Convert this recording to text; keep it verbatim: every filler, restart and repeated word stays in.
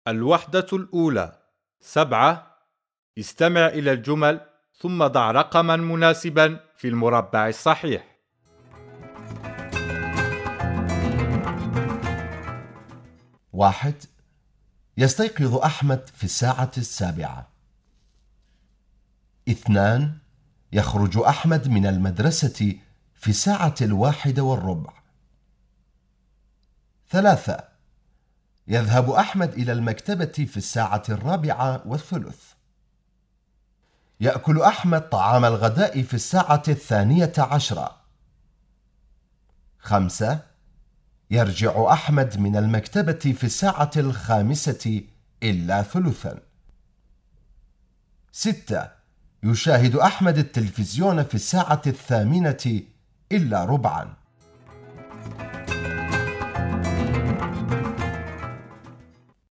الوحدة الأولى سبعة. استمع إلى الجمل ثم ضع رقما مناسبا في المربع الصحيح. واحد. يستيقظ أحمد في الساعة السابعة. اثنان. يخرج أحمد من المدرسة في الساعة الواحدة والربع. ثلاثة. يذهب أحمد إلى المكتبة في الساعة الرابعة والثلث. يأكل أحمد طعام الغداء في الساعة الثانية عشرة. خمسة. يرجع أحمد من المكتبة في الساعة الخامسة إلا ثلثا. ستة. يشاهد أحمد التلفزيون في الساعة الثامنة إلا ربعا.